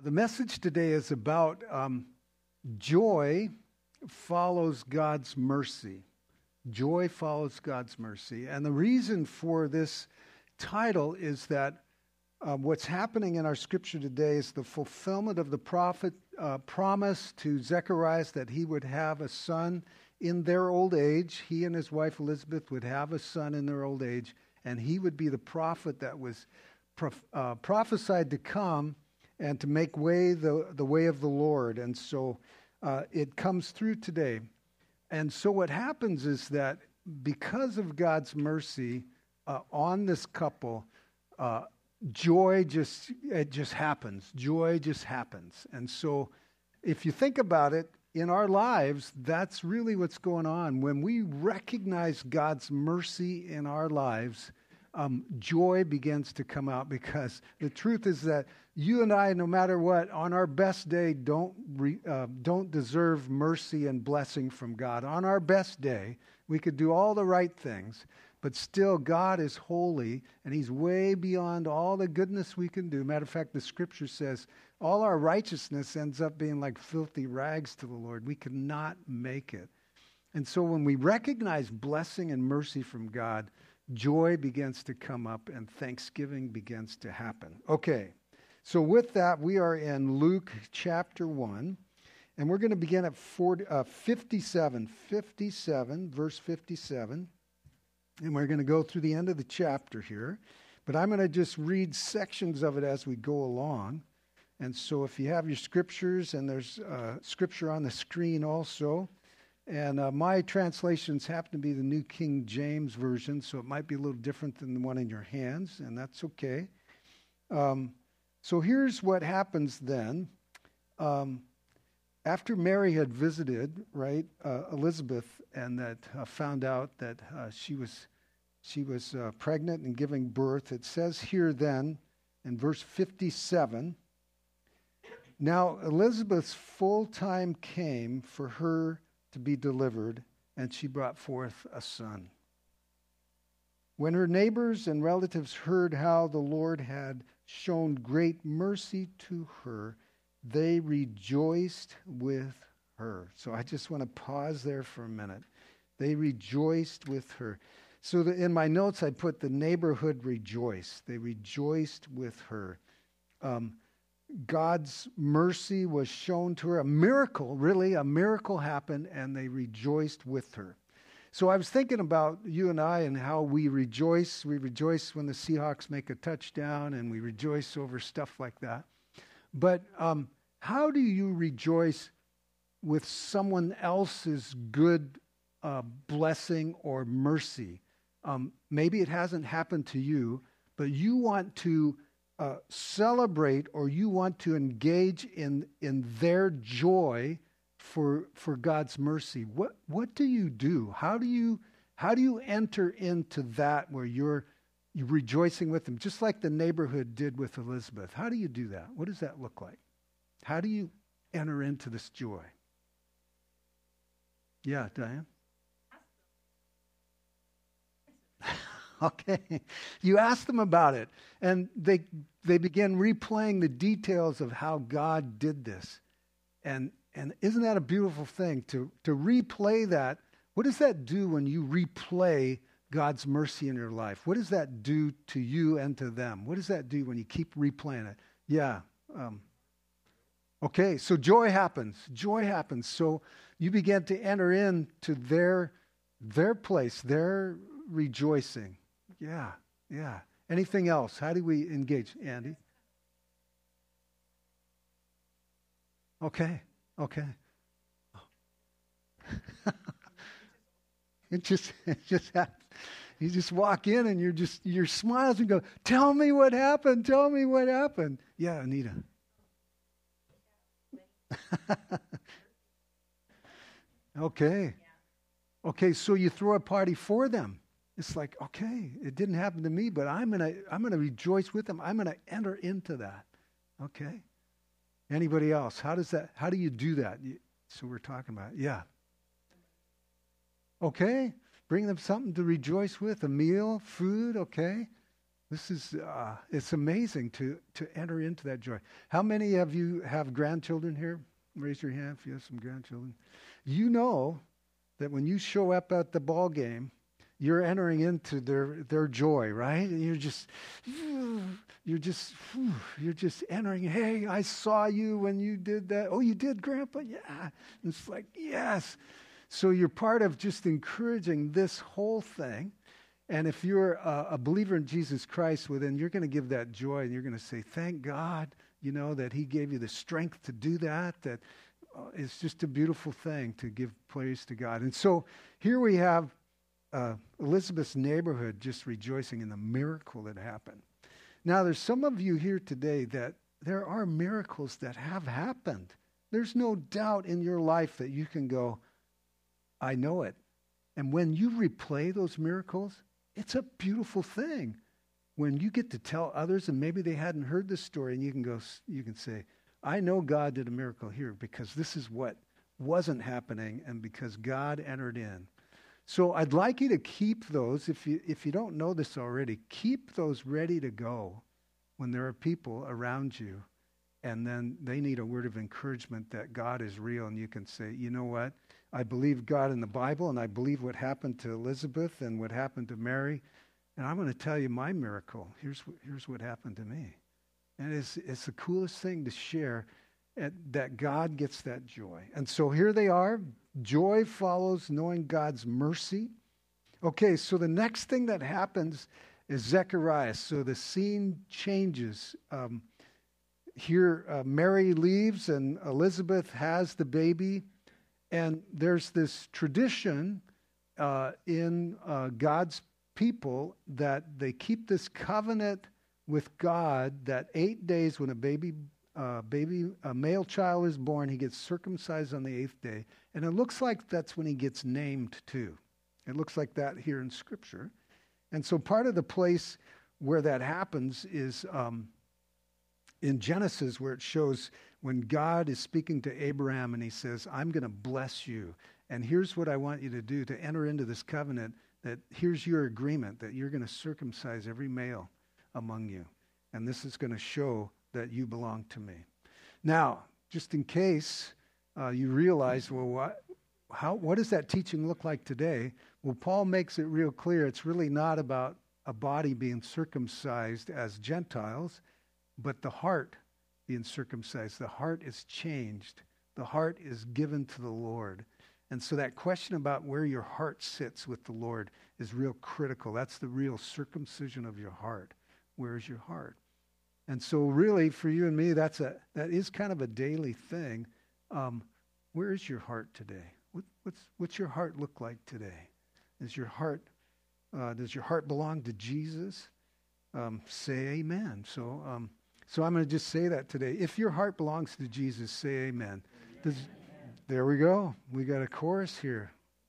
The message today is about joy follows God's mercy. Joy follows God's mercy. And the reason for this title is that what's happening in our scripture today is the fulfillment of the prophet promise to Zechariah that he would have a son in their old age. He and his wife Elizabeth would have a son in their old age, and he would be the prophet that was prophesied to come and to make way the way of the Lord. And so it comes through today. And so what happens is that because of God's mercy on this couple, joy just happens. Joy just happens. And so if you think about it, in our lives, that's really what's going on. When we recognize God's mercy in our lives, joy begins to come out, because the truth is that you and I, no matter what, on our best day, don't deserve mercy and blessing from God. On our best day, we could do all the right things, but still God is holy, and He's way beyond all the goodness we can do. Matter of fact, the Scripture says all our righteousness ends up being like filthy rags to the Lord. We could not make it. And so when we recognize blessing and mercy from God, joy begins to come up and thanksgiving begins to happen. Okay, so with that, we are in Luke chapter 1, and we're going to begin at 57, verse 57, and we're going to go through the end of the chapter here, but I'm going to just read sections of it as we go along. And so if you have your scriptures, and there's scripture on the screen also, and my translations happen to be the New King James Version, so it might be a little different than the one in your hands, and that's okay. So here's what happens then. After Mary had visited, right, Elizabeth, and that found out that she was pregnant and giving birth, it says here then in verse 57, "Now Elizabeth's full time came for her to be delivered, and she brought forth a son. When her neighbors and relatives heard how the Lord had shown great mercy to her, they rejoiced with her." So I just want to pause there for a minute. They rejoiced with her. So in my notes, I put the neighborhood rejoiced. They rejoiced with her. God's mercy was shown to her. A miracle happened, and they rejoiced with her. So I was thinking about you and I and how we rejoice. We rejoice when the Seahawks make a touchdown, and we rejoice over stuff like that. But how do you rejoice with someone else's good blessing or mercy? Maybe it hasn't happened to you, but you want to celebrate, or you want to engage in their joy for God's mercy. What do you do? How do you enter into that where you're rejoicing with them, just like the neighborhood did with Elizabeth? How do you do that? What does that look like? How do you enter into this joy? Yeah, Diane? Okay. You ask them about it, and they begin replaying the details of how God did this. And isn't that a beautiful thing to replay that? What does that do when you replay God's mercy in your life? What does that do to you and to them? What does that do when you keep replaying it? Yeah. Okay, so joy happens. Joy happens. So you begin to enter into their place, their rejoicing. Yeah. Anything else? How do we engage, Andy? Okay. It just happens. You just walk in, and you're smiles and go, "Tell me what happened. Tell me what happened." Yeah, Anita. Okay, so you throw a party for them. It's like, okay, it didn't happen to me, but I'm gonna rejoice with them. I'm gonna enter into that. Okay. Anybody else? How do you do that? So we're talking about, yeah. Okay. Bring them something to rejoice with, a meal, food, okay. This is, it's amazing to enter into that joy. How many of you have grandchildren here? Raise your hand if you have some grandchildren. You know that when you show up at the ball game, you're entering into their joy, right? And you're just entering. Hey, I saw you when you did that. Oh, you did, Grandpa? Yeah. And it's like, yes. So you're part of just encouraging this whole thing. And if you're a believer in Jesus Christ, well, then you're going to give that joy, and you're going to say, thank God, that he gave you the strength to do that. That it's just a beautiful thing to give praise to God. And so here we have Elizabeth's neighborhood just rejoicing in the miracle that happened. Now, there's some of you here today that there are miracles that have happened. There's no doubt in your life that you can go, I know it. And when you replay those miracles, it's a beautiful thing. When you get to tell others, and maybe they hadn't heard this story, and you can say, I know God did a miracle here because this is what wasn't happening, and because God entered in. So I'd like you to keep those, if you don't know this already, keep those ready to go when there are people around you, and then they need a word of encouragement that God is real, and you can say, you know what? I believe God in the Bible, and I believe what happened to Elizabeth and what happened to Mary, and I'm going to tell you my miracle. Here's what happened to me. And it's the coolest thing to share, that God gets that joy. And so here they are. Joy follows knowing God's mercy. Okay, so the next thing that happens is Zechariah. So the scene changes. Here, Mary leaves and Elizabeth has the baby. And there's this tradition in God's people that they keep this covenant with God that 8 days when a male child is born, he gets circumcised on the 8th day. And it looks like that's when he gets named too. It looks like that here in Scripture. And so part of the place where that happens is in Genesis, where it shows when God is speaking to Abraham and he says, I'm going to bless you. And here's what I want you to do to enter into this covenant, that here's your agreement that you're going to circumcise every male among you. And this is going to show that you belong to me. Now, just in case you realize, well, what does that teaching look like today? Well, Paul makes it real clear. It's really not about a body being circumcised as Gentiles, but the heart being circumcised. The heart is changed. The heart is given to the Lord. And so that question about where your heart sits with the Lord is real critical. That's the real circumcision of your heart. Where is your heart? And so really for you and me, that is kind of a daily thing. Where is your heart today? What's your heart look like today? Does your heart belong to Jesus? Say amen. So I'm going to just say that today. If your heart belongs to Jesus, say amen. There we go. We got a chorus here.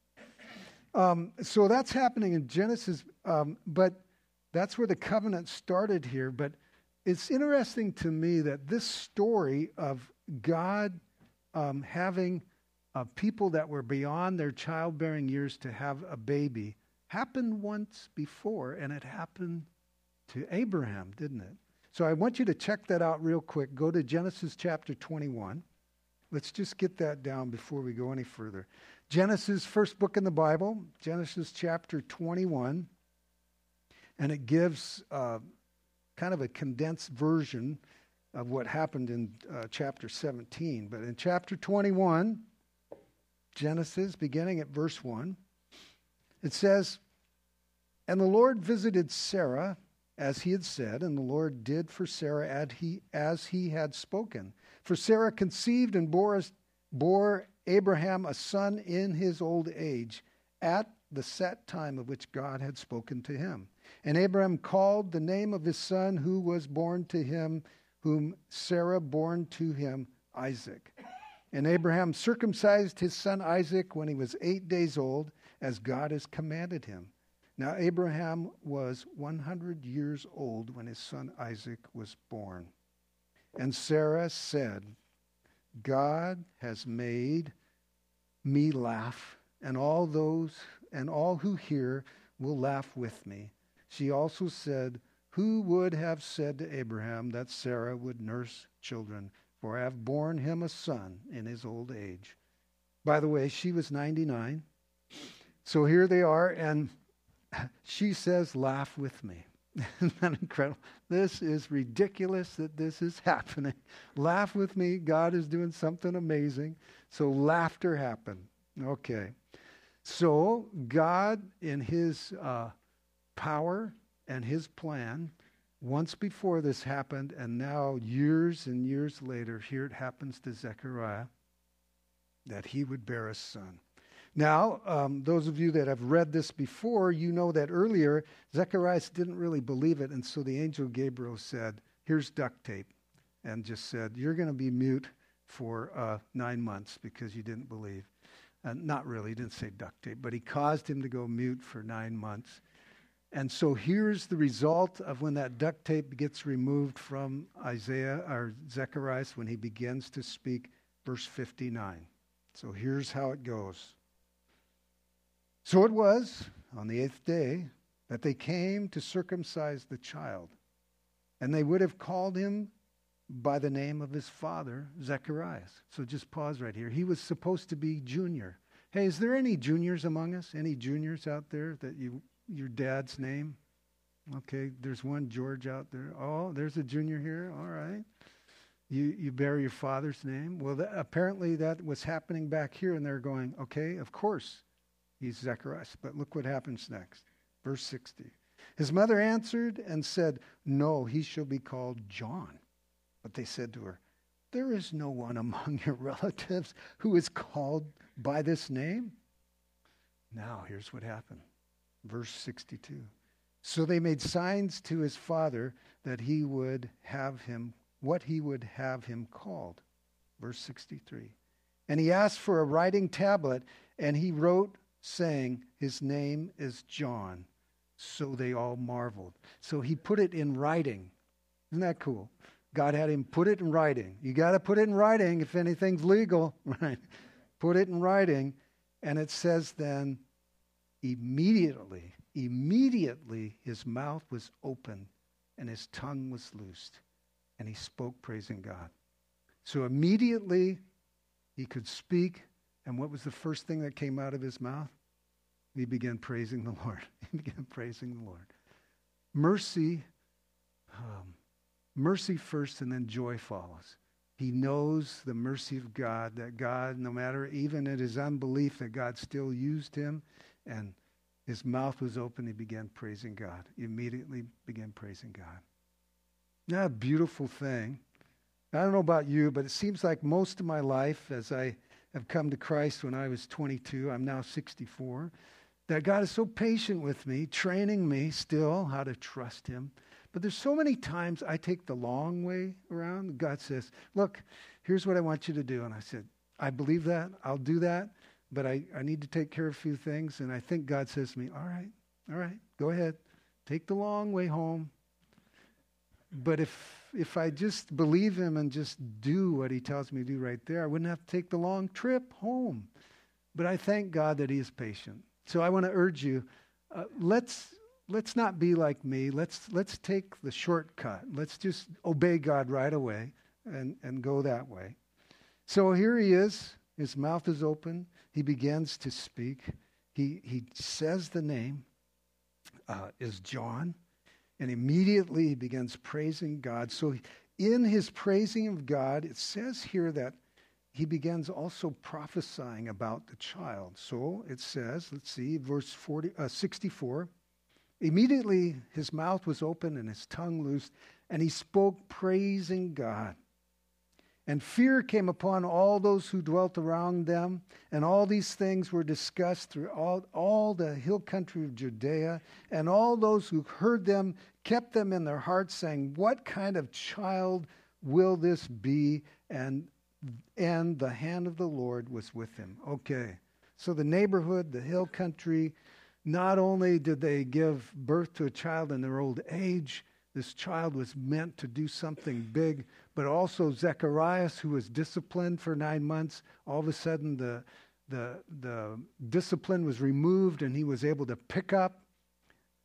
So that's happening in Genesis, but that's where the covenant started here. But it's interesting to me that this story of God having people that were beyond their childbearing years to have a baby happened once before, and it happened to Abraham, didn't it? So I want you to check that out real quick. Go to Genesis chapter 21. Let's just get that down before we go any further. Genesis, first book in the Bible, Genesis chapter 21. And it gives kind of a condensed version of what happened in chapter 17. But in chapter 21, Genesis, beginning at verse 1, it says, And the Lord visited Sarah as he had said, and the Lord did for Sarah as he had spoken. For Sarah conceived and bore Abraham a son in his old age, at the set time of which God had spoken to him. And Abraham called the name of his son who was born to him, whom Sarah bore to him, Isaac. And Abraham circumcised his son Isaac when he was 8 days old, as God has commanded him. Now Abraham was 100 years old when his son Isaac was born. And Sarah said, God has made me laugh, and all who hear will laugh with me. She also said, who would have said to Abraham that Sarah would nurse children? For I have borne him a son in his old age. By the way, she was 99. So here they are, and she says, laugh with me. Isn't that incredible? This is ridiculous that this is happening. Laugh with me. God is doing something amazing. So laughter happened. Okay. So God, in his power and his plan, once before this happened, and now years and years later, here it happens to Zechariah, that he would bear a son. Now, those of you that have read this before, you know that earlier, Zacharias didn't really believe it, and so the angel Gabriel said, here's duct tape, and just said, you're going to be mute for 9 months because you didn't believe. Not really, he didn't say duct tape, but he caused him to go mute for 9 months. And so here's the result of when that duct tape gets removed from Isaiah, or Zacharias, when he begins to speak, verse 59. So here's how it goes. So it was on the 8th day that they came to circumcise the child, and they would have called him by the name of his father, Zacharias. So just pause right here. He was supposed to be junior. Hey, is there any juniors among us? Any juniors out there that your dad's name? Okay, there's one George out there. Oh, there's a junior here. All right. You bear your father's name. Well, apparently that was happening back here, and they're going, okay, of course. He's Zacharias. But look what happens next. Verse 60. His mother answered and said, no, he shall be called John. But they said to her, there is no one among your relatives who is called by this name. Now, here's what happened. Verse 62. So they made signs to his father that he would have him, what he would have him called. Verse 63. And he asked for a writing tablet, and he wrote, saying, his name is John. So they all marveled. So he put it in writing. Isn't that cool? God had him put it in writing. You got to put it in writing if anything's legal, right? Put it in writing. And it says then, immediately his mouth was open and his tongue was loosed. And he spoke praising God. So immediately he could speak. And what was the first thing that came out of his mouth? He began praising the Lord. He began praising the Lord. Mercy first, and then joy follows. He knows the mercy of God, that God, no matter even in his unbelief, that God still used him, and his mouth was open. He began praising God. He immediately began praising God. Isn't that a beautiful thing? I don't know about you, but it seems like most of my life, as I have come to Christ when I was 22, I'm now 64, that God is so patient with me, training me still how to trust him. But there's so many times I take the long way around. God says, look, here's what I want you to do. And I said, I believe that. I'll do that. But I need to take care of a few things. And I think God says to me, all right, go ahead. Take the long way home. But if I just believe him and just do what he tells me to do right there, I wouldn't have to take the long trip home. But I thank God that he is patient. So I want to urge you, let's not be like me. Let's take the shortcut. Let's just obey God right away and go that way. So here he is. His mouth is open. He begins to speak. He says the name is John. And immediately he begins praising God. So in his praising of God, it says here that he begins also prophesying about the child. So it says, let's see, verse 64. Immediately his mouth was open and his tongue loosed, and he spoke praising God. And fear came upon all those who dwelt around them, and all these things were discussed through all the hill country of Judea, and all those who heard them kept them in their hearts, saying, what kind of child will this be? And the hand of the Lord was with him. Okay, so the neighborhood, the hill country, not only did they give birth to a child in their old age, this child was meant to do something big, but also Zacharias, who was disciplined for 9 months, all of a sudden the discipline was removed and he was able to pick up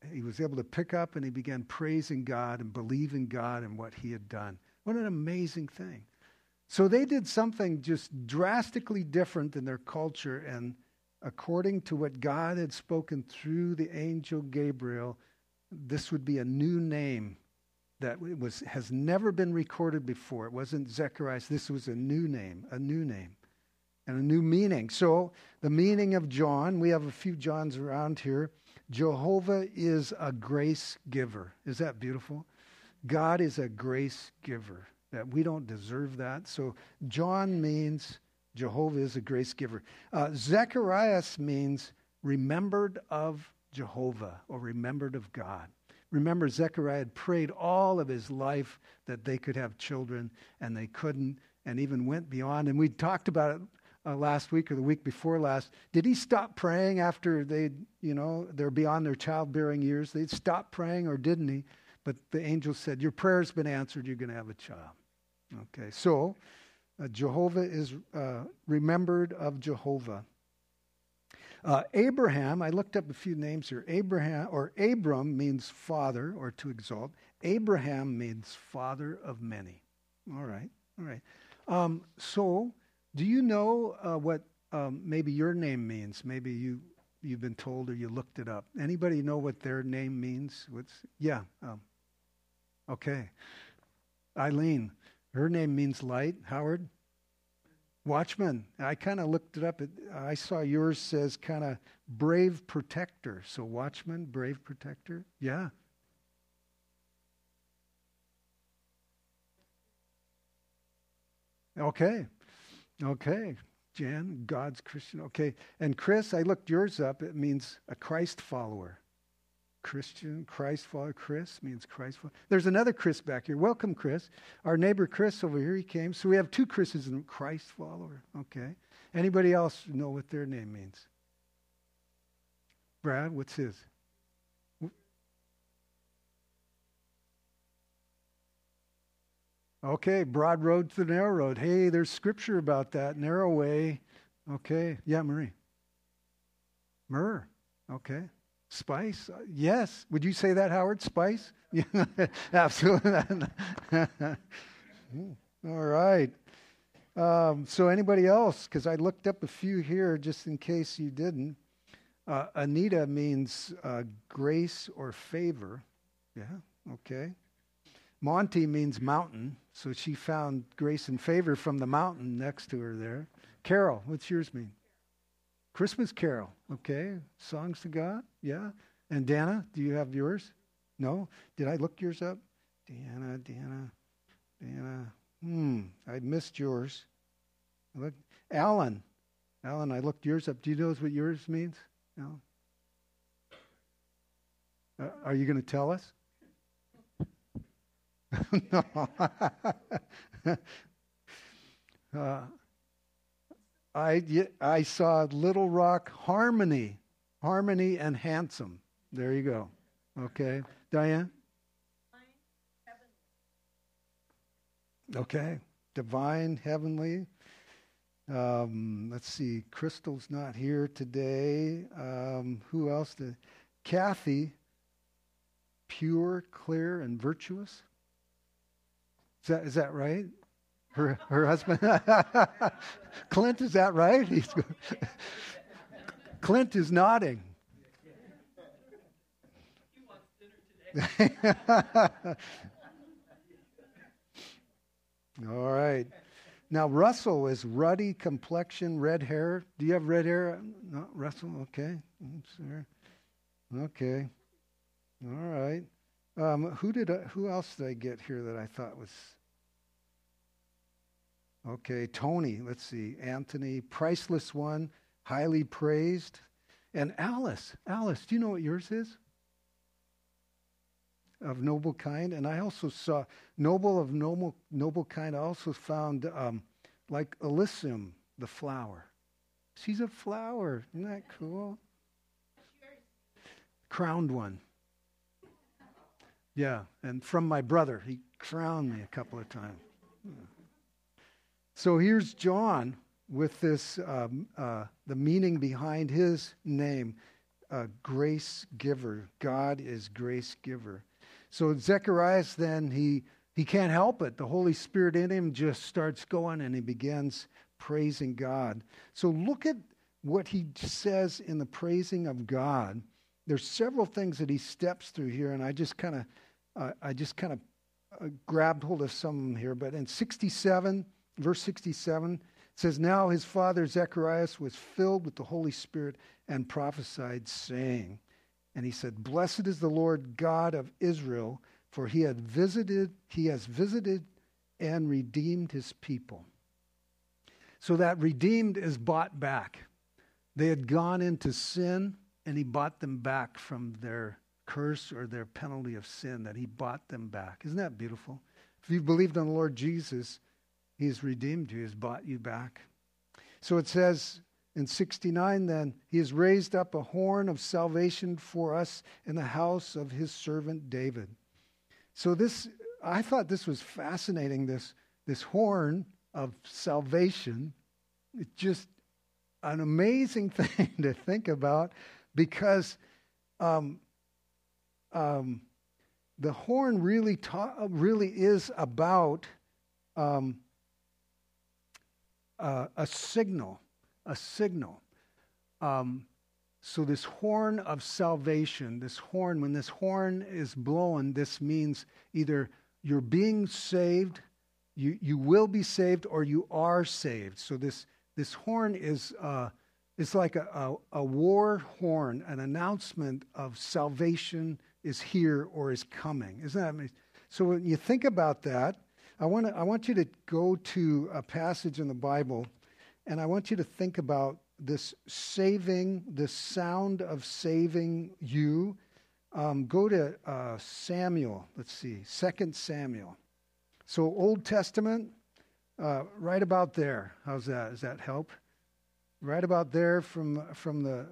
he was able to pick up and he began praising God and believing God and what he had done. What an amazing thing. So they did something just drastically different in their culture, and according to what God had spoken through the angel Gabriel, this would be a new name that has never been recorded before. It wasn't Zechariah. This was a new name, and a new meaning. So the meaning of John, we have a few Johns around here. Jehovah is a grace giver. Is that beautiful? God is a grace giver. That we don't deserve that. So John means Jehovah is a grace giver. Zechariah means remembered of Jehovah, or remembered of God. Remember, Zechariah had prayed all of his life that they could have children, and they couldn't, and even went beyond. And we talked about it last week or the week before last. Did he stop praying after they're beyond their childbearing years? They'd stop praying, or didn't he? But the angel said, your prayer's been answered, you're going to have a child. Okay, so Jehovah is remembered of Jehovah. Abraham, I looked up a few names here. Abram means father, or to exalt. Abraham means father of many. All right. So, do you know what maybe your name means? Maybe you've been told, or you looked it up. Anybody know what their name means? Okay. Eileen, her name means light. Howard? Watchman. I kind of looked it up. I saw yours says kind of brave protector. So watchman, brave protector. Yeah. Okay. Jan, God's Christian. Okay. And Chris, I looked yours up. It means a Christ follower. Christian, Christ follower. Chris means Christ follower. There's another Chris back here. Welcome, Chris. Our neighbor Chris over here, he came. So we have two Chris's in Christ follower. Okay. Anybody else know what their name means? Brad, what's his? Okay, broad road to the narrow road. Hey, there's scripture about that. Narrow way. Okay. Yeah, Marie. Myrrh. Okay. Spice? Yes. Would you say that, Howard? Spice? Yeah, absolutely. All right. So anybody else? Because I looked up a few here just in case you didn't. Anita means grace or favor. Yeah, okay. Monty means mountain. So she found grace and favor from the mountain next to her there. Carol, what's yours mean? Christmas carol, okay. Songs to God, yeah. And Dana, do you have yours? No? Did I look yours up? Dana. I missed yours. Look, Alan, I looked yours up. Do you know what yours means? No? Are you going to tell us? No. I saw Little Rock Harmony and Handsome. There you go. Okay. Diane? Okay. Divine, heavenly. Let's see. Crystal's not here today. Who else? Kathy, pure, clear, and virtuous. Is that right? Her husband? Clint, is that right? Clint is nodding. He wants dinner today. All right. Now, Russell is ruddy complexion, red hair. Do you have red hair? No, Russell? Okay. Okay. All right. Who else did I get here that I thought was... Okay, Tony, let's see. Anthony, priceless one, highly praised. And Alice, do you know what yours is? Of noble kind. And I also saw noble kind. I also found like Elysium, the flower. She's a flower. Isn't that cool? Crowned one. Yeah, and from my brother. He crowned me a couple of times. So here's John with this, the meaning behind his name. a grace giver. God is grace giver. So Zacharias then, he can't help it. The Holy Spirit in him just starts going and he begins praising God. So look at what he says in the praising of God. There's several things that he steps through here, and I just kind of grabbed hold of some of them here. But in 67, verse 67, it says, "Now his father Zacharias was filled with the Holy Spirit and prophesied, saying," and he said, "Blessed is the Lord God of Israel, for he has visited and redeemed his people." So that redeemed is bought back. They had gone into sin, and he bought them back from their curse or their penalty of sin, that he bought them back. Isn't that beautiful? If you believed on the Lord Jesus, he has redeemed you, he has bought you back. So it says in 69 then, "He has raised up a horn of salvation for us in the house of his servant David." So this, I thought this was fascinating, this horn of salvation. It's just an amazing thing to think about, because the horn really is about a signal. So this horn of salvation, when this horn is blown, this means either you're being saved, you will be saved, or you are saved. So this horn is it's like a war horn, an announcement of salvation is here or is coming. Isn't that amazing? So when you think about that, I want you to go to a passage in the Bible, and I want you to think about this sound of saving you. Go to Samuel. Let's see, 2 Samuel. So Old Testament, right about there. How's that? Does that help? Right about there from the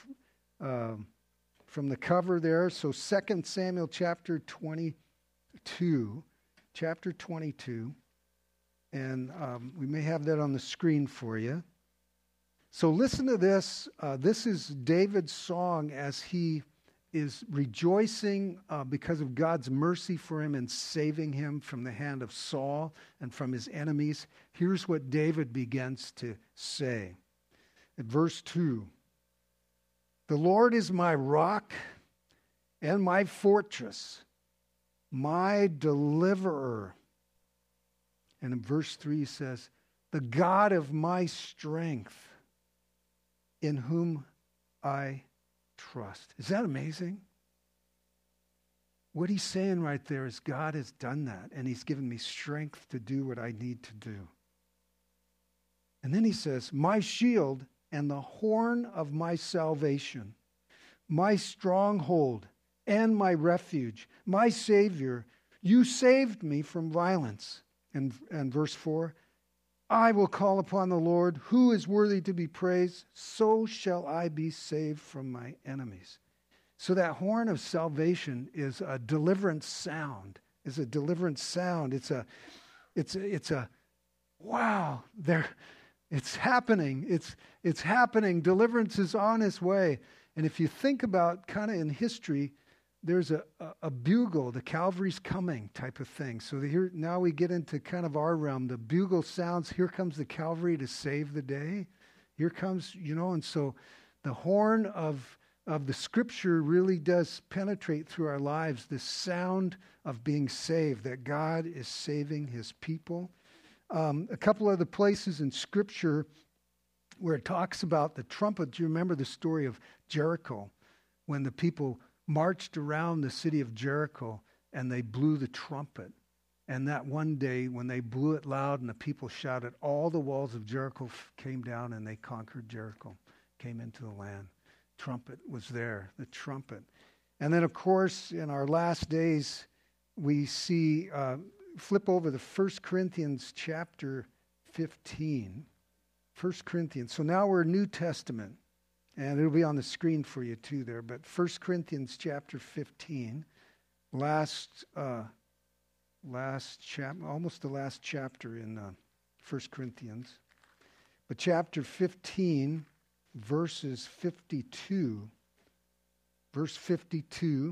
cover there. So 2 Samuel chapter 22. Chapter 22. And we may have that on the screen for you. So listen to this. This is David's song as he is rejoicing because of God's mercy for him and saving him from the hand of Saul and from his enemies. Here's what David begins to say. At verse 2, "The Lord is my rock and my fortress, my deliverer." And in verse 3 he says, "The God of my strength, in whom I trust." Is that amazing? What he's saying right there is God has done that, and he's given me strength to do what I need to do. And then he says, "My shield and the horn of my salvation, my stronghold and my refuge, my Savior, you saved me from violence." And verse 4, "I will call upon the Lord, who is worthy to be praised, so shall I be saved from my enemies." So that horn of salvation is a deliverance sound. It's a deliverance sound. It's a wow, it's happening. It's happening. Deliverance is on its way. And if you think about kind of in history, there's a bugle, the Calvary's coming type of thing. So here now we get into kind of our realm. The bugle sounds, here comes the Calvary to save the day. Here comes, and so the horn of the Scripture really does penetrate through our lives, the sound of being saved, that God is saving his people. A couple other places in Scripture where it talks about the trumpet. Do you remember the story of Jericho when the people marched around the city of Jericho and they blew the trumpet? And that one day when they blew it loud and the people shouted, all the walls of Jericho came down and they conquered Jericho, came into the land. Trumpet was there, the trumpet. And then, of course, in our last days, we see, flip over to 1 Corinthians chapter 15. 1 Corinthians. So now we're New Testament. And it'll be on the screen for you too there. But 1 Corinthians chapter 15, last chapter, almost the last chapter in 1 Corinthians. But chapter 15, verses 52 verse 52,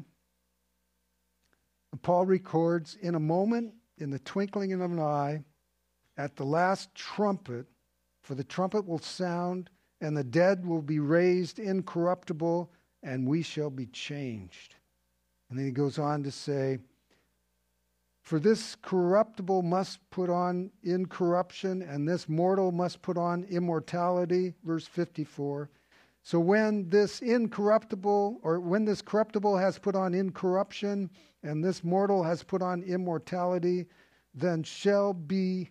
Paul records, in a moment, in the twinkling of an eye, at the last trumpet, for the trumpet will sound, and the dead will be raised incorruptible, and we shall be changed. And then he goes on to say, for this corruptible must put on incorruption, and this mortal must put on immortality, verse 54. So when this corruptible has put on incorruption, and this mortal has put on immortality, then shall be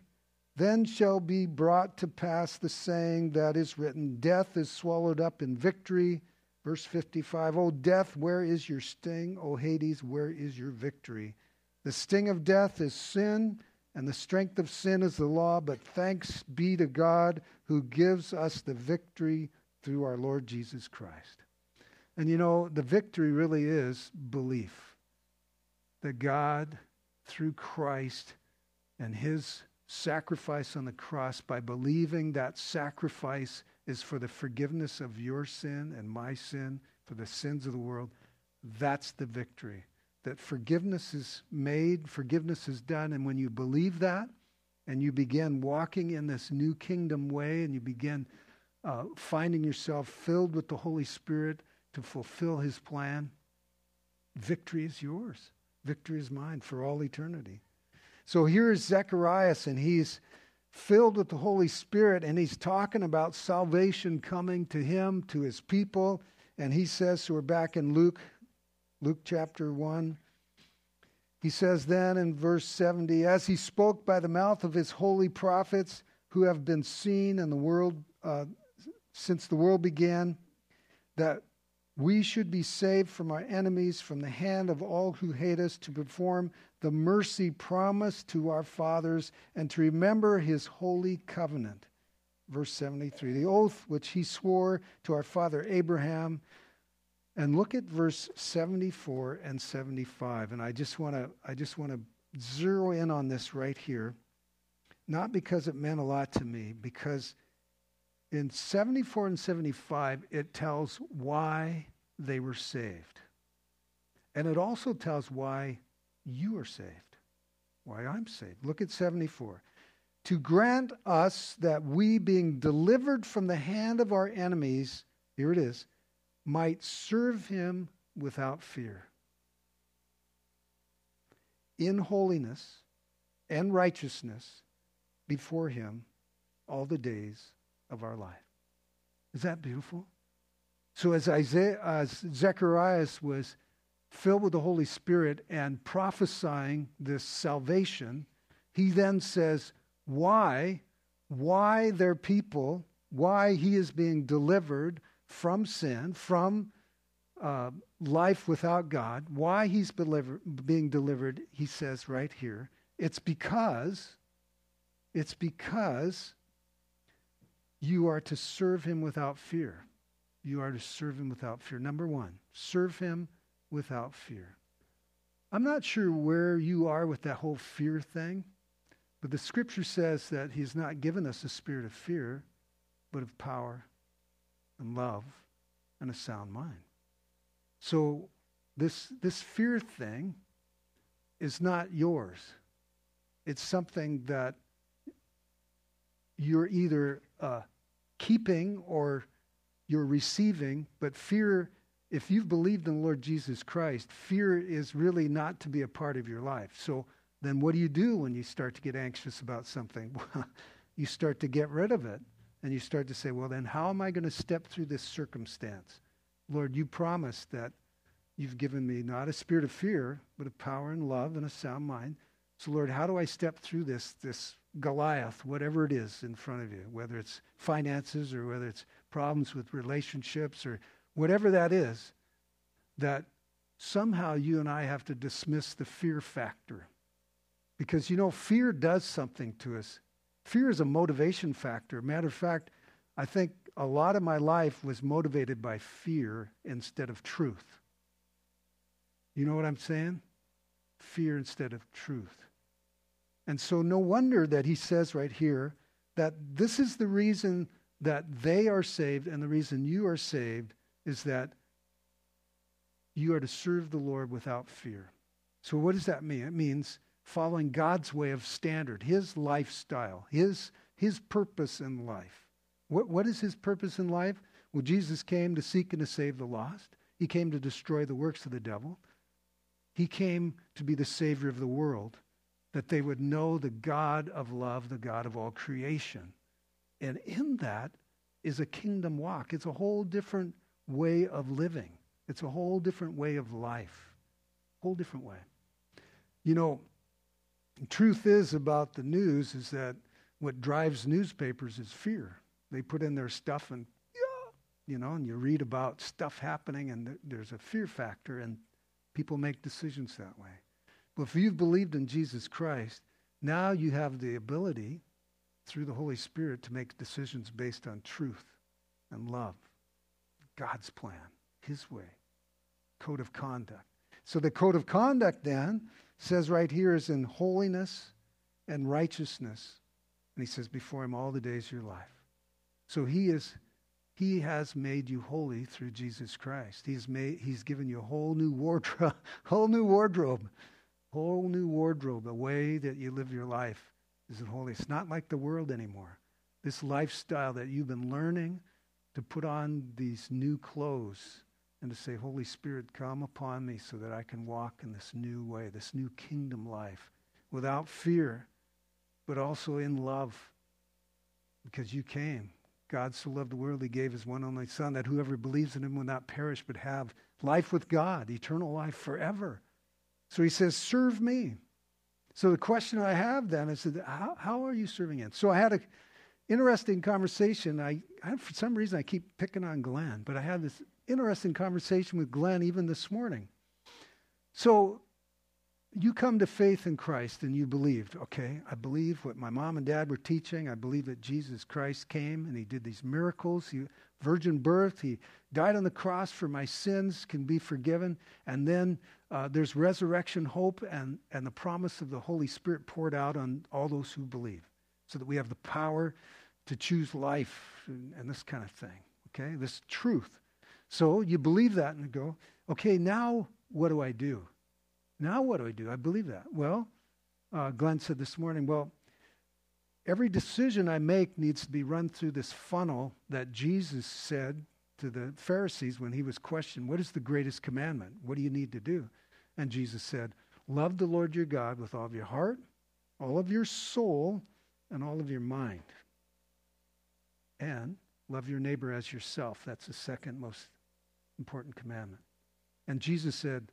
brought to pass the saying that is written, death is swallowed up in victory. Verse 55, O death, where is your sting? O Hades, where is your victory? The sting of death is sin, and the strength of sin is the law, but thanks be to God who gives us the victory through our Lord Jesus Christ. And you know, the victory really is belief that God, through Christ and his sacrifice on the cross, by believing that sacrifice is for the forgiveness of your sin and my sin, for the sins of the world, that's the victory. That forgiveness is made, forgiveness is done, and when you believe that, and you begin walking in this new kingdom way, and you begin finding yourself filled with the Holy Spirit to fulfill his plan, victory is yours. Victory is mine for all eternity. So here is Zacharias, and he's filled with the Holy Spirit, and he's talking about salvation coming to him, to his people. And he says, so we're back in Luke chapter 1. He says then in verse 70, as he spoke by the mouth of his holy prophets who have been seen in the world since the world began, that we should be saved from our enemies, from the hand of all who hate us, to perform the mercy promised to our fathers, and to remember his holy covenant. Verse 73, the oath which he swore to our father Abraham. And look at verse 74 and 75. And I just want to zero in on this right here. Not because it meant a lot to me, because in 74 and 75, it tells why they were saved. And it also tells why you are saved, why I'm saved. Look at 74. To grant us that we, being delivered from the hand of our enemies, here it is, might serve him without fear, in holiness and righteousness before him all the days of our life. Is that beautiful? So as Zacharias was filled with the Holy Spirit and prophesying this salvation, he then says why their people, why he is being delivered from sin, from life without God, why he's being delivered, he says right here, it's because you are to serve him without fear. You are to serve him without fear. Number one, serve him without fear. I'm not sure where you are with that whole fear thing, but the scripture says that he's not given us a spirit of fear, but of power and love and a sound mind. So this fear thing is not yours. It's something that you're either keeping or you're receiving, but fear, if you've believed in the Lord Jesus Christ, fear is really not to be a part of your life. So then what do you do when you start to get anxious about something? You start to get rid of it. And you start to say, well, then how am I going to step through this circumstance? Lord, you promised that you've given me not a spirit of fear, but of power and love and a sound mind. So, Lord, how do I step through this Goliath, whatever it is in front of you, whether it's finances or whether it's problems with relationships or whatever that is, that somehow you and I have to dismiss the fear factor. Because, you know, fear does something to us. Fear is a motivation factor. Matter of fact, I think a lot of my life was motivated by fear instead of truth. You know what I'm saying? Fear instead of truth. And so no wonder that he says right here that this is the reason that they are saved and the reason you are saved is that you are to serve the Lord without fear. So what does that mean? It means following God's way of standard, his lifestyle, his purpose in life. What is his purpose in life? Well, Jesus came to seek and to save the lost. He came to destroy the works of the devil. He came to be the Savior of the world, that they would know the God of love, the God of all creation. And in that is a kingdom walk. It's a whole different way of living. It's a whole different way of life. Whole different way. You know, the truth is about the news is that what drives newspapers is fear. They put in their stuff and, and you read about stuff happening and there's a fear factor and people make decisions that way. But if you've believed in Jesus Christ, now you have the ability through the Holy Spirit to make decisions based on truth and love. God's plan, his way, code of conduct. So the code of conduct then says right here is in holiness and righteousness. And he says, before him all the days of your life. So he has made you holy through Jesus Christ. He's given you a whole new wardrobe, the way that you live your life is holy. It's not like the world anymore. This lifestyle that you've been learning to put on these new clothes and to say, Holy Spirit, come upon me so that I can walk in this new way, this new kingdom life without fear, but also in love because you came. God so loved the world, he gave his one only Son, that whoever believes in him will not perish, but have life with God, eternal life forever. So he says, serve me. So the question I have then is, how are you serving him? So I had an interesting conversation. For some reason, I keep picking on Glenn, but I had this interesting conversation with Glenn even this morning. So you come to faith in Christ and you believed, okay, I believe what my mom and dad were teaching. I believe that Jesus Christ came and he did these miracles. Virgin birth, he died on the cross for my sins, can be forgiven. And then there's resurrection hope and the promise of the Holy Spirit poured out on all those who believe so that we have the power to choose life and this kind of thing, okay, this truth. So you believe that and go, okay, now what do I do? Now what do I do? I believe that. Well, Glenn said this morning, well, every decision I make needs to be run through this funnel that Jesus said to the Pharisees when he was questioned, what is the greatest commandment? What do you need to do? And Jesus said, love the Lord your God with all of your heart, all of your soul, and all of your mind. And love your neighbor as yourself. That's the second most important commandment. And Jesus said,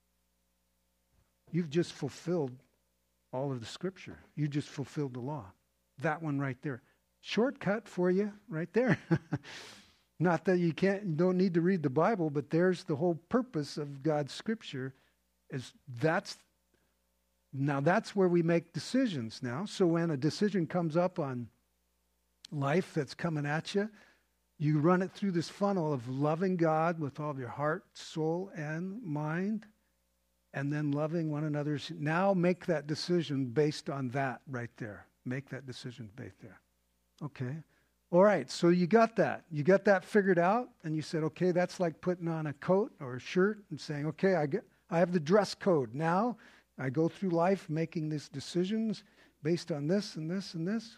you've just fulfilled all of the scripture. You just fulfilled the law. That one right there. Shortcut for you right there. Not that you don't need to read the Bible, but there's the whole purpose of God's scripture. That's where we make decisions now. So when a decision comes up on life that's coming at you, you run it through this funnel of loving God with all of your heart, soul, and mind, and then loving one another. Now make that decision based on that right there. Make that decision based there. Okay. All right. So you got that. You got that figured out, and you said, okay, that's like putting on a coat or a shirt and saying, okay, I have the dress code. Now I go through life making these decisions based on this and this and this.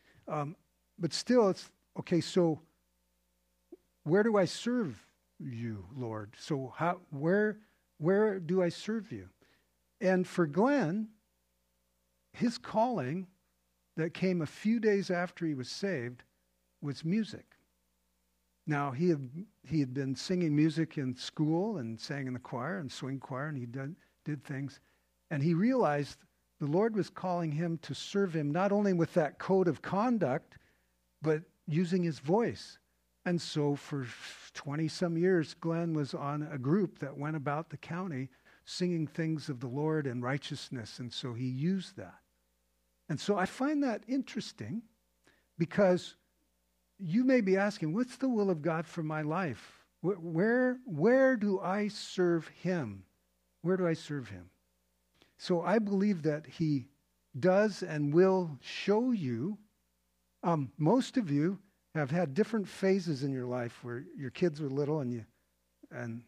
But still, it's, okay, so where do I serve you, Lord? So where do I serve you? And for Glenn, his calling that came a few days after he was saved was music. Now, he had been singing music in school and sang in the choir and swing choir, and he did things. And he realized the Lord was calling him to serve him not only with that code of conduct, but using his voice. And so for 20-some years, Glenn was on a group that went about the county singing things of the Lord and righteousness. And so he used that. And so I find that interesting because you may be asking, what's the will of God for my life? Where do I serve him? Where do I serve him? So I believe that he does and will show you. Most of you have had different phases in your life where your kids were little and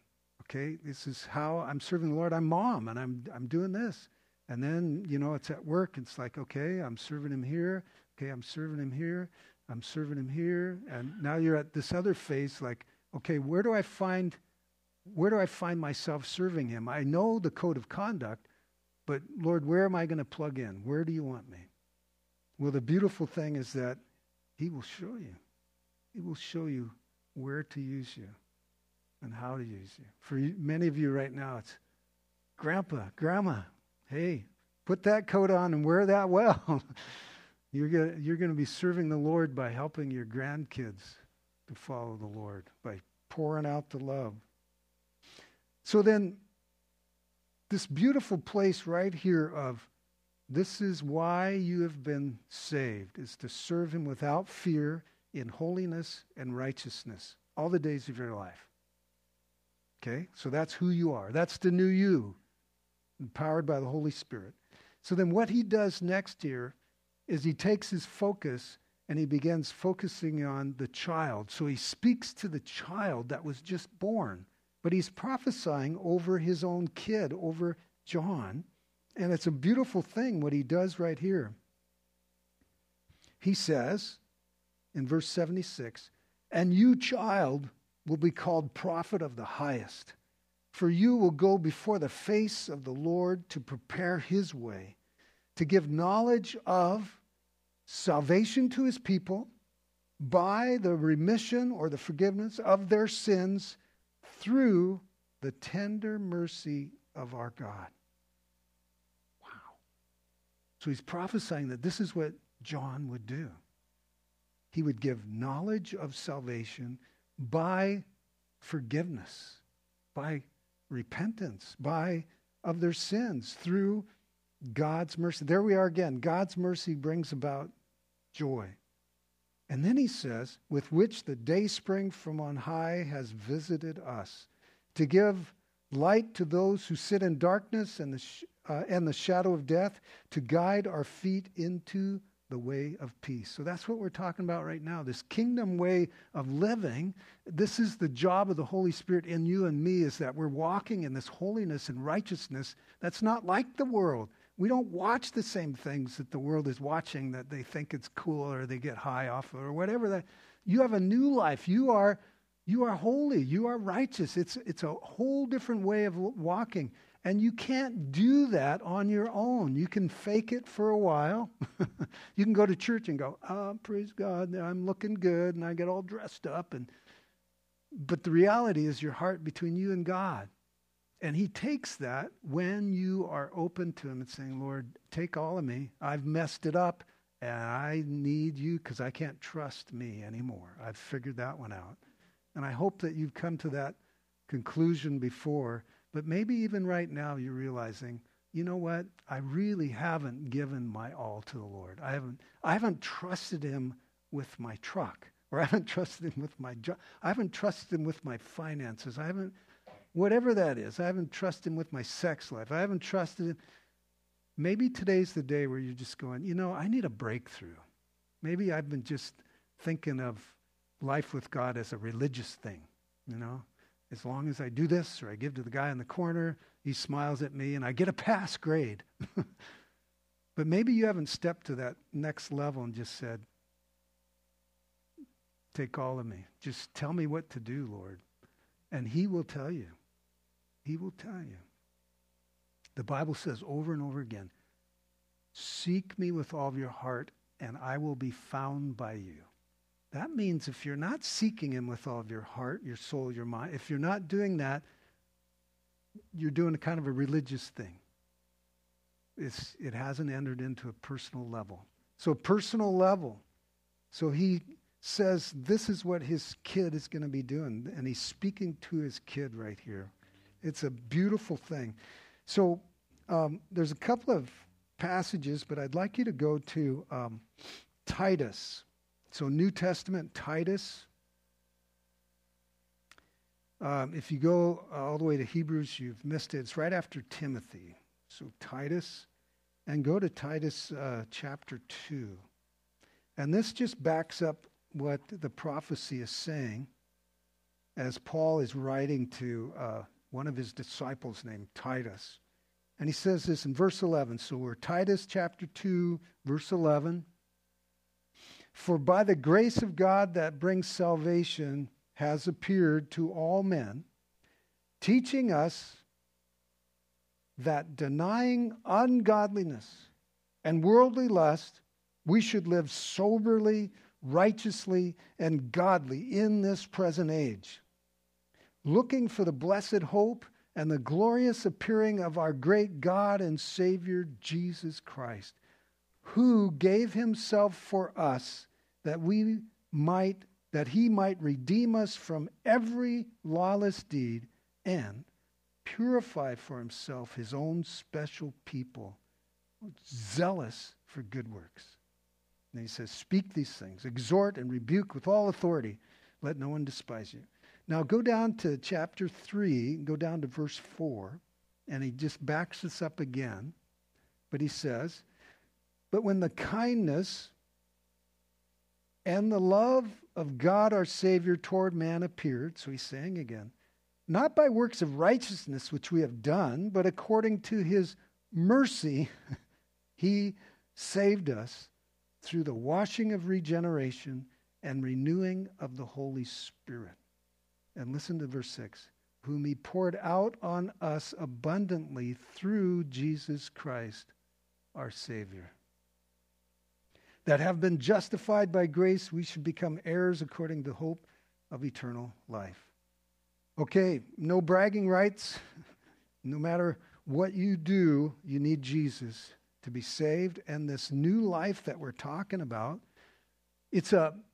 Okay, this is how I'm serving the Lord. I'm mom, and I'm doing this. And then, it's at work. It's like, okay, I'm serving him here. Okay, I'm serving him here. I'm serving him here. And now you're at this other phase, like, okay, where do I find myself serving him? I know the code of conduct, but Lord, where am I going to plug in? Where do you want me? Well, the beautiful thing is that he will show you. He will show you where to use you and how to use you. For many of you right now, it's Grandpa, Grandma, hey, put that coat on and wear that well. You're going to be serving the Lord by helping your grandkids to follow the Lord, by pouring out the love. So then, this beautiful place right here of this is why you have been saved, is to serve him without fear in holiness and righteousness all the days of your life. Okay? So that's who you are. That's the new you, empowered by the Holy Spirit. So then what he does next here is he takes his focus and he begins focusing on the child. So he speaks to the child that was just born, but he's prophesying over his own kid, over John. And it's a beautiful thing what he does right here. He says in verse 76, "And you, child, will be called prophet of the highest, for you will go before the face of the Lord to prepare his way, to give knowledge of salvation to his people by the remission or the forgiveness of their sins through the tender mercy of our God." Wow. So he's prophesying that this is what John would do. He would give knowledge of salvation by forgiveness, by repentance, of their sins through God's mercy. There we are again. God's mercy brings about joy. And then he says, with which the dayspring from on high has visited us, to give light to those who sit in darkness and the shadow of death, to guide our feet into the way of peace. So that's what we're talking about right now, this kingdom way of living. This is the job of the Holy Spirit in you and me, is that we're walking in this holiness and righteousness that's not like the world. We don't watch the same things that the world is watching that they think it's cool or they get high off of or whatever. That you have a new life. You are holy. You are righteous. It's a whole different way of walking. And you can't do that on your own. You can fake it for a while. You can go to church and go, "Oh, praise God, I'm looking good," and I get all dressed up. But the reality is your heart between you and God. And he takes that when you are open to him and saying, "Lord, take all of me. I've messed it up, and I need you because I can't trust me anymore. I've figured that one out." And I hope that you've come to that conclusion before. But maybe even right now you're realizing, you know what? I really haven't given my all to the Lord. I haven't trusted him with my truck, or I haven't trusted him with my job. I haven't trusted him with my finances. Whatever that is. I haven't trusted him with my sex life. I haven't trusted him. Maybe today's the day where you're just going, I need a breakthrough. Maybe I've been just thinking of life with God as a religious thing, As long as I do this or I give to the guy in the corner, he smiles at me and I get a pass grade. But maybe you haven't stepped to that next level and just said, "Take all of me. Just tell me what to do, Lord." And he will tell you. He will tell you. The Bible says over and over again, "Seek me with all of your heart and I will be found by you." That means if you're not seeking him with all of your heart, your soul, your mind, if you're not doing that, you're doing a kind of a religious thing. It hasn't entered into a personal level. So personal level. So he says this is what his kid is going to be doing. And he's speaking to his kid right here. It's a beautiful thing. So there's a couple of passages, but I'd like you to go to Titus. So New Testament, Titus. If you go all the way to Hebrews, you've missed it. It's right after Timothy. So Titus. And go to Titus chapter 2. And this just backs up what the prophecy is saying as Paul is writing to one of his disciples named Titus. And he says this in verse 11. So we're Titus chapter 2, verse 11. For by the grace of God that brings salvation has appeared to all men, teaching us that denying ungodliness and worldly lust, we should live soberly, righteously, and godly in this present age, looking for the blessed hope and the glorious appearing of our great God and Savior Jesus Christ, who gave himself for us that he might redeem us from every lawless deed and purify for himself his own special people, zealous for good works. And he says, speak these things, exhort and rebuke with all authority. Let no one despise you. Now go down to chapter 3, go down to verse 4, and he just backs this up again. But he says, but when the kindness and the love of God our Savior toward man appeared, so he's saying again, not by works of righteousness which we have done, but according to his mercy, he saved us through the washing of regeneration and renewing of the Holy Spirit. And listen to verse 6. Whom he poured out on us abundantly through Jesus Christ, our Savior. That have been justified by grace, we should become heirs according to the hope of eternal life. Okay, no bragging rights. No matter what you do, you need Jesus to be saved. And this new life that we're talking about, it's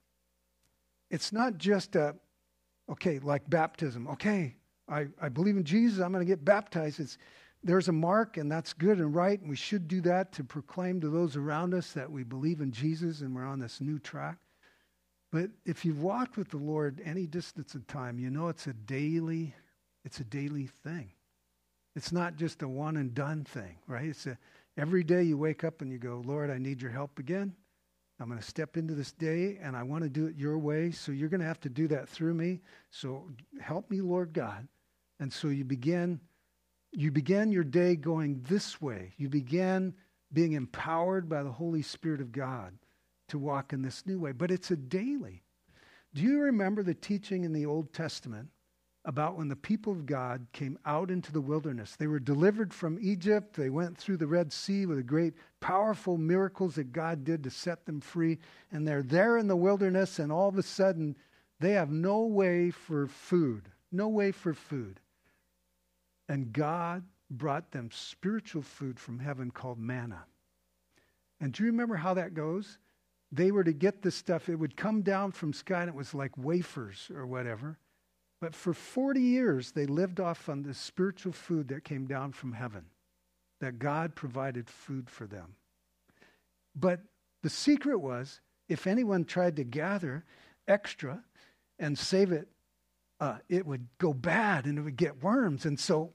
not just like baptism. Okay, I believe in Jesus, I'm going to get baptized. There's a mark, and that's good and right, and we should do that to proclaim to those around us that we believe in Jesus and we're on this new track. But if you've walked with the Lord any distance of time, you know it's a daily thing. It's not just a one and done thing, right? Every day you wake up and you go, Lord, I need your help again. I'm going to step into this day and I want to do it your way. So you're going to have to do that through me. So help me, Lord God. And so you begin your day going this way. You begin being empowered by the Holy Spirit of God to walk in this new way. But it's a daily. Do you remember the teaching in the Old Testament about when the people of God came out into the wilderness? They were delivered from Egypt. They went through the Red Sea with the great, powerful miracles that God did to set them free. And they're there in the wilderness, and all of a sudden, they have no way for food. No way for food. And God brought them spiritual food from heaven called manna. And do you remember how that goes? They were to get this stuff. It would come down from sky, and it was like wafers or whatever. But for 40 years, they lived off on this spiritual food that came down from heaven, that God provided food for them. But the secret was, if anyone tried to gather extra and save it, it would go bad and it would get worms. And so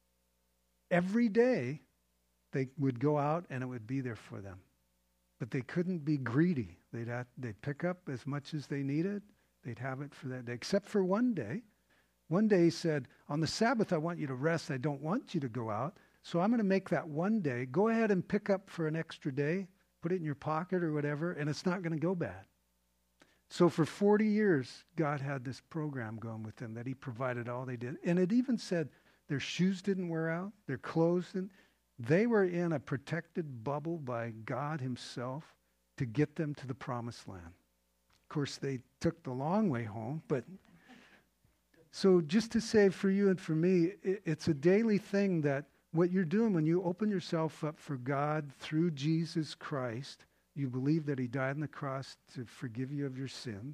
every day they would go out and it would be there for them. But they couldn't be greedy. They'd pick up as much as they needed. They'd have it for that day, except for one day. One day he said, on the Sabbath, I want you to rest. I don't want you to go out. So I'm going to make that one day. Go ahead and pick up for an extra day. Put it in your pocket or whatever, and it's not going to go bad. So for 40 years, God had this program going with them that he provided all they did. And it even said their shoes didn't wear out, their clothes didn't. They were in a protected bubble by God himself to get them to the promised land. Of course, they took the long way home, but so just to say for you and for me, it's a daily thing that what you're doing when you open yourself up for God through Jesus Christ, you believe that he died on the cross to forgive you of your sins.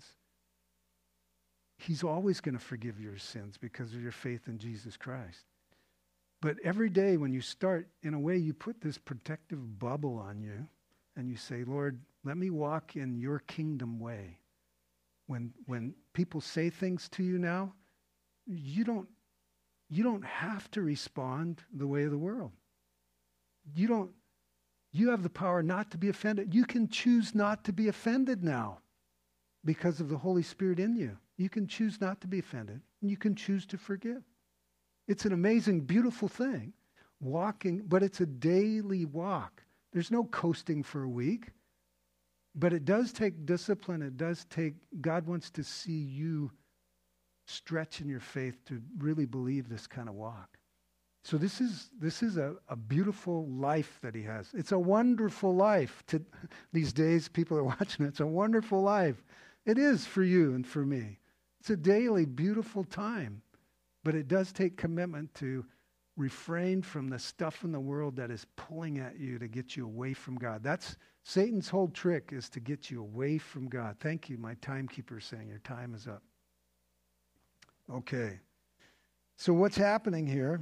He's always going to forgive your sins because of your faith in Jesus Christ. But every day when you start, in a way, you put this protective bubble on you and you say, Lord, let me walk in your kingdom way. When people say things to you now, you don't have to respond the way of the world. You have the power not to be offended. You can choose not to be offended now because of the Holy Spirit in you. You can choose not to be offended, and you can choose to forgive. It's an amazing, beautiful thing. Walking, but it's a daily walk. There's no coasting for a week. But it does take discipline. It does take, God wants to see you stretch in your faith to really believe this kind of walk. So this is a beautiful life that he has. It's a wonderful life. These days, people are watching it. It's a wonderful life. It is for you and for me. It's a daily, beautiful time. But it does take commitment to refrain from the stuff in the world that is pulling at you to get you away from God. That's Satan's whole trick, is to get you away from God. Thank you, my timekeeper is saying your time is up. Okay. So what's happening here?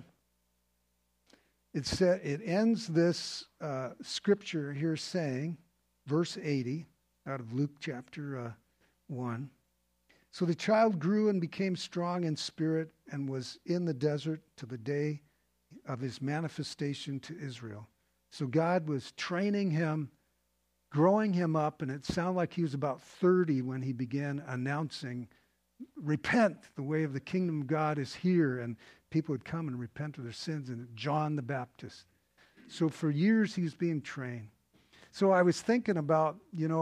It ends this scripture here saying, verse 80, out of Luke chapter 1. So the child grew and became strong in spirit and was in the desert to the day of his manifestation to Israel. So God was training him, growing him up, and it sounded like he was about 30 when he began announcing, repent, the way of the kingdom of God is here, and people would come and repent of their sins, and John the Baptist. So for years he was being trained. So I was thinking about,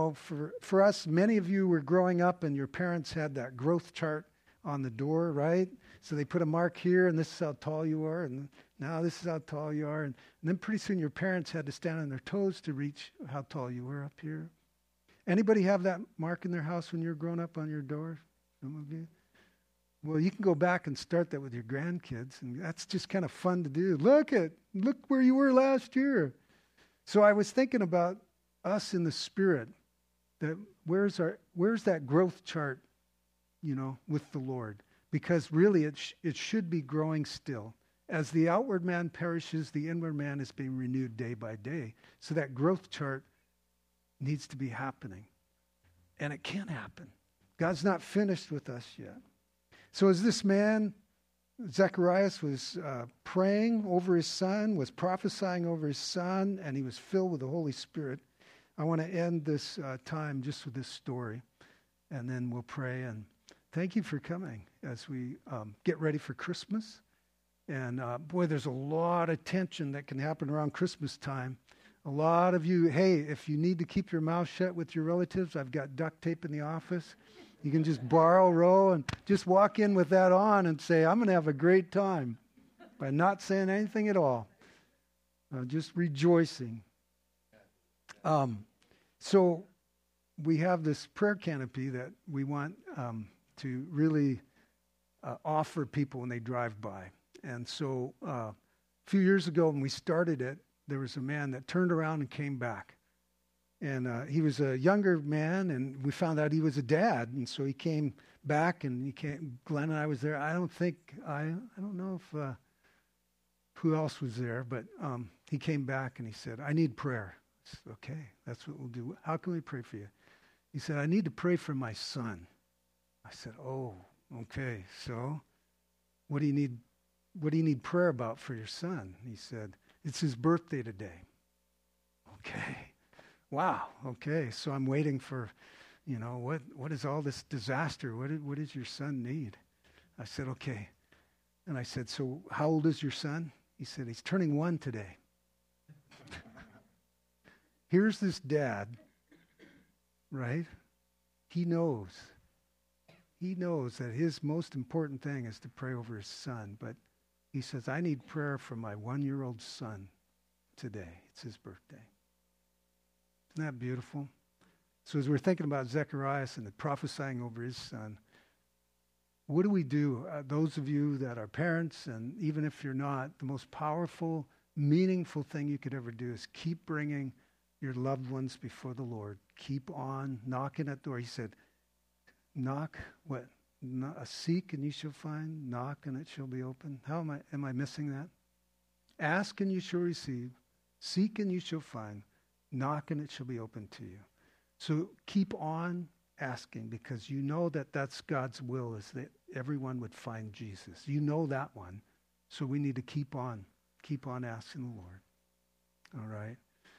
for us, many of you were growing up and your parents had that growth chart on the door, right? So they put a mark here, and this is how tall you are, and now this is how tall you are. And then pretty soon your parents had to stand on their toes to reach how tall you were up here. Anybody have that mark in their house when you were growing up on your door? Some of you? Well, you can go back and start that with your grandkids, and that's just kind of fun to do. Look where you were last year. So I was thinking about us in the spirit, that where's that growth chart, with the Lord? Because really it should be growing still. As the outward man perishes, the inward man is being renewed day by day. So that growth chart needs to be happening. And it can happen. God's not finished with us yet. So as this man, Zacharias, was praying over his son, was prophesying over his son, and he was filled with the Holy Spirit, I want to end this time just with this story, and then we'll pray. And thank you for coming as we get ready for Christmas. And boy, there's a lot of tension that can happen around Christmas time. A lot of you, hey, if you need to keep your mouth shut with your relatives, I've got duct tape in the office. You can just borrow a roll and just walk in with that on and say, I'm going to have a great time, by not saying anything at all. Just rejoicing. So we have this prayer canopy that we want to really offer people when they drive by. And so a few years ago when we started it, there was a man that turned around and came back. And he was a younger man, and we found out he was a dad. And so he came back, and Glenn and I was there. I don't know if who else was there, but he came back and he said, I need prayer. I said, okay, that's what we'll do. How can we pray for you? He said, I need to pray for my son. I said, oh, okay. So what do you need prayer about for your son? He said, it's his birthday today. Okay. Wow. Okay. So I'm waiting for, what is all this disaster? What does your son need? I said, okay. And I said, so how old is your son? He said, he's turning 1 today. Here's this dad, right? He knows that his most important thing is to pray over his son. But he says, I need prayer for my 1-year-old son today. It's his birthday. Isn't that beautiful? So as we're thinking about Zacharias and the prophesying over his son, what do we do? Those of you that are parents, and even if you're not, the most powerful, meaningful thing you could ever do is keep bringing your loved ones before the Lord. Keep on knocking at the door. He said, knock, what? Seek and you shall find. Knock and it shall be open. How am I missing that? Ask and you shall receive. Seek and you shall find. Knock and it shall be open to you. So keep on asking, because you know that that's God's will, is that everyone would find Jesus. You know that one. So we need to keep on asking the Lord. All right.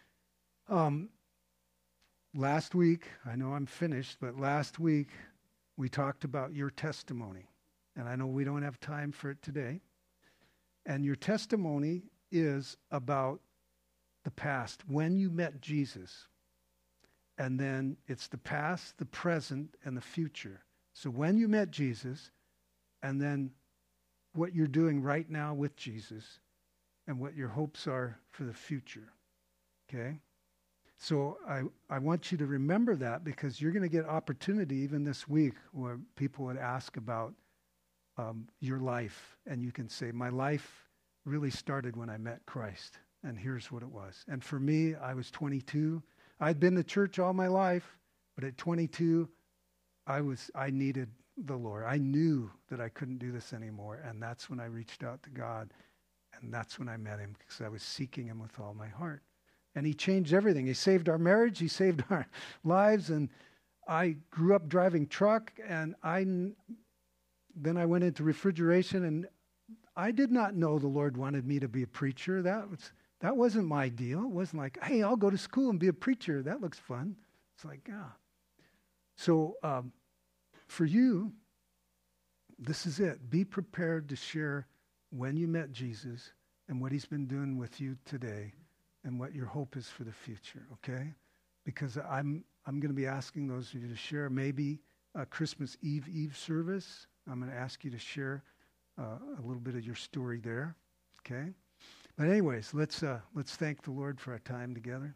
Last week, I know I'm finished, but last week we talked about your testimony. And I know we don't have time for it today, And your testimony is about the past, when you met Jesus. And then it's the past, the present, and the future. So when you met Jesus, and then what you're doing right now with Jesus, and what your hopes are for the future. Okay? So I want you to remember that, because you're going to get opportunity even this week where people would ask about your life. And you can say, my life really started when I met Christ. And here's what it was. And for me, I was 22. I'd been to church all my life, but at 22, I needed the Lord. I knew that I couldn't do this anymore. And that's when I reached out to God. And that's when I met him, because I was seeking him with all my heart. And he changed everything. He saved our marriage. He saved our lives. And I grew up driving truck. And then I went into refrigeration. And I did not know the Lord wanted me to be a preacher. That wasn't my deal. It wasn't like, hey, I'll go to school and be a preacher. That looks fun. It's like, yeah. So for you, this is it. Be prepared to share when you met Jesus and what he's been doing with you today and what your hope is for the future, okay? Because I'm going to be asking those of you to share maybe a Christmas Eve service. I'm going to ask you to share a little bit of your story there, okay? But anyways, let's thank the Lord for our time together.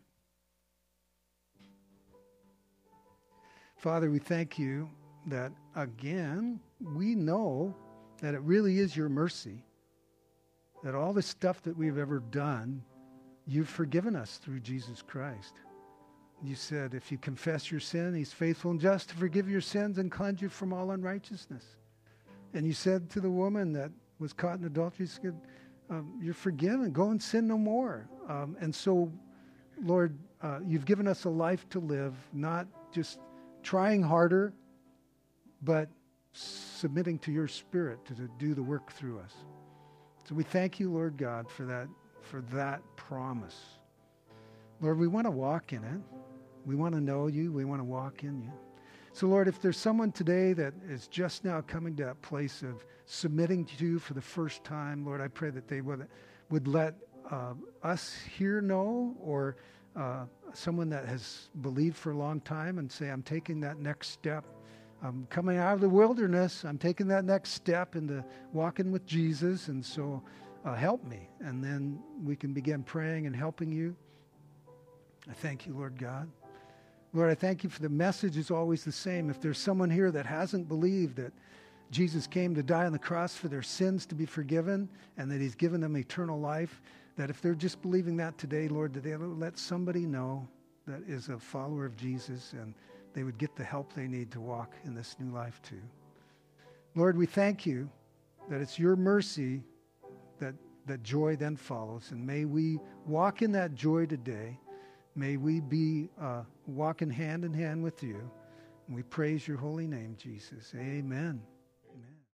Father, we thank you that, again, we know that it really is your mercy, that all the stuff that we've ever done, you've forgiven us through Jesus Christ. You said if you confess your sin, he's faithful and just to forgive your sins and cleanse you from all unrighteousness. And you said to the woman that was caught in adultery, you said, you're forgiven. Go and sin no more. And so, Lord, you've given us a life to live, not just trying harder, but submitting to your Spirit to do the work through us. So we thank you, Lord God, for that promise. Lord, we want to walk in it. We want to know you. We want to walk in you. So, Lord, if there's someone today that is just now coming to that place of submitting to you for the first time, Lord, I pray that they would let us here know, or someone that has believed for a long time and say, I'm taking that next step. I'm coming out of the wilderness. I'm taking that next step into walking with Jesus. And so help me. And then we can begin praying and helping you. I thank you, Lord God. Lord, I thank you for the message is always the same. If there's someone here that hasn't believed that Jesus came to die on the cross for their sins to be forgiven and that he's given them eternal life, that if they're just believing that today, Lord, that they'll let somebody know that is a follower of Jesus and they would get the help they need to walk in this new life too. Lord, we thank you that it's your mercy that joy then follows. And may we walk in that joy today. May we be walking hand in hand with you. And we praise your holy name, Jesus. Amen.